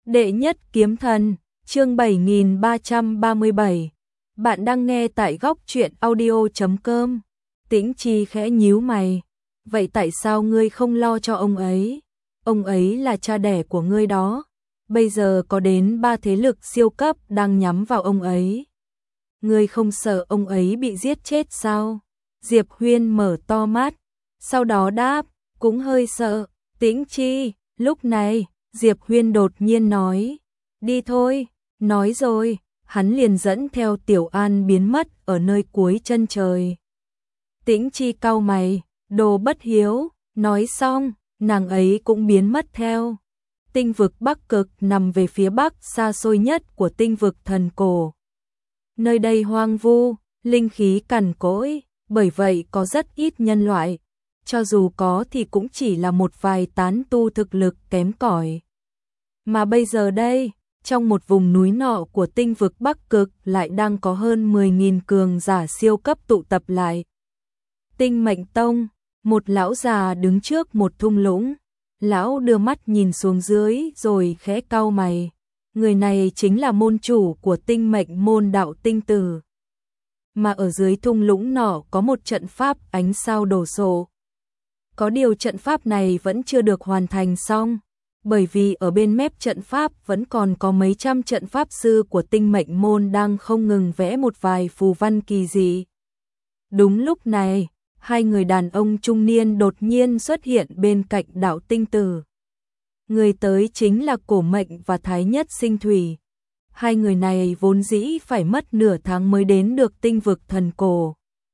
Đệ nhất kiếm thần, chương 7337. Bạn đang nghe tại góc truyện audio.com. Tĩnh Chi khẽ nhíu mày. Vậy tại sao ngươi không lo cho ông ấy? Ông ấy là cha đẻ của ngươi đó. Bây giờ có đến 3 thế lực siêu cấp đang nhắm vào ông ấy. Ngươi không sợ ông ấy bị giết chết sao? Diệp Huyên mở to mắt, sau đó đáp, cũng hơi sợ. Tĩnh Chi, lúc này Diệp Huyên đột nhiên nói, đi thôi, nói rồi, hắn liền dẫn theo Tiểu An biến mất ở nơi cuối chân trời. Tĩnh Chi cau mày, đồ bất hiếu, nói xong, nàng ấy cũng biến mất theo. Tinh vực Bắc Cực nằm về phía bắc xa xôi nhất của tinh vực thần cổ. Nơi đây hoang vu, linh khí cằn cỗi, bởi vậy có rất ít nhân loại. Cho dù có thì cũng chỉ là một vài tán tu thực lực kém cỏi. Mà bây giờ đây, trong một vùng núi nọ của tinh vực Bắc Cực lại đang có hơn 10.000 cường giả siêu cấp tụ tập lại. Tinh Mệnh Tông, một lão già đứng trước một thung lũng. Lão đưa mắt nhìn xuống dưới rồi khẽ cau mày. Người này chính là môn chủ của Tinh Mệnh môn Đạo Tinh Tử. Mà ở dưới thung lũng nọ có một trận pháp ánh sao đổ sộ. Có điều trận pháp này vẫn chưa được hoàn thành xong, bởi vì ở bên mép trận pháp vẫn còn có mấy trăm trận pháp sư của Tinh Mệnh môn đang không ngừng vẽ một vài phù văn kỳ dị. Đúng lúc này, hai người đàn ông trung niên đột nhiên xuất hiện bên cạnh Đạo Tinh Tử. Người tới chính là Cổ Mệnh và Thái Nhất Sinh Thủy. Hai người này vốn dĩ phải mất nửa tháng mới đến được tinh vực thần cổ.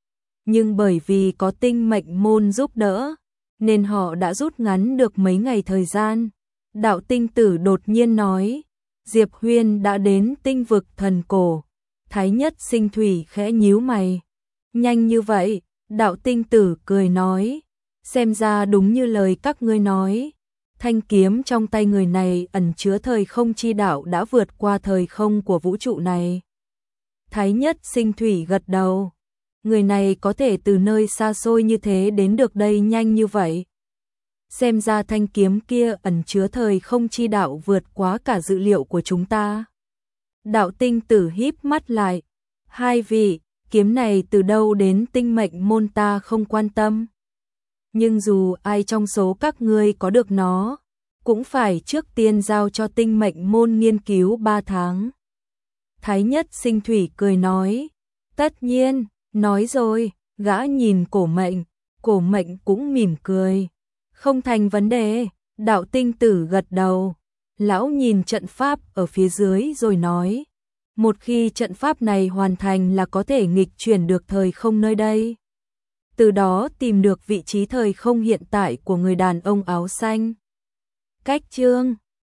Nhưng bởi vì có Tinh Mệnh môn giúp đỡ, nên họ đã rút ngắn được mấy ngày thời gian. Đạo Tinh Tử đột nhiên nói, Diệp Huyên đã đến tinh vực thần cổ. Thái Nhất Sinh Thủy khẽ nhíu mày. Nhanh như vậy, Đạo Tinh Tử cười nói, xem ra đúng như lời các ngươi nói. Thanh kiếm trong tay người này ẩn chứa thời không chi đạo đã vượt qua thời không của vũ trụ này. Thái Nhất Sinh Thủy gật đầu. Người này có thể từ nơi xa xôi như thế đến được đây nhanh như vậy. Xem ra thanh kiếm kia ẩn chứa thời không chi đạo vượt quá cả dự liệu của chúng ta. Đạo Tinh Tử híp mắt lại. Hai vị, kiếm này từ đâu đến Tinh Mệnh môn ta không quan tâm. Nhưng dù ai trong số các ngươi có được nó, cũng phải trước tiên giao cho Tinh Mệnh môn nghiên cứu 3 tháng. Thái Nhất Sinh Thủy cười nói, tất nhiên, nói rồi, gã nhìn Cổ Mệnh cũng mỉm cười. Không thành vấn đề, Đạo Tinh Tử gật đầu. Lão nhìn trận pháp ở phía dưới rồi nói, một khi trận pháp này hoàn thành là có thể nghịch chuyển được thời không nơi đây. Từ đó tìm được vị trí thời không hiện tại của người đàn ông áo xanh. Cách chương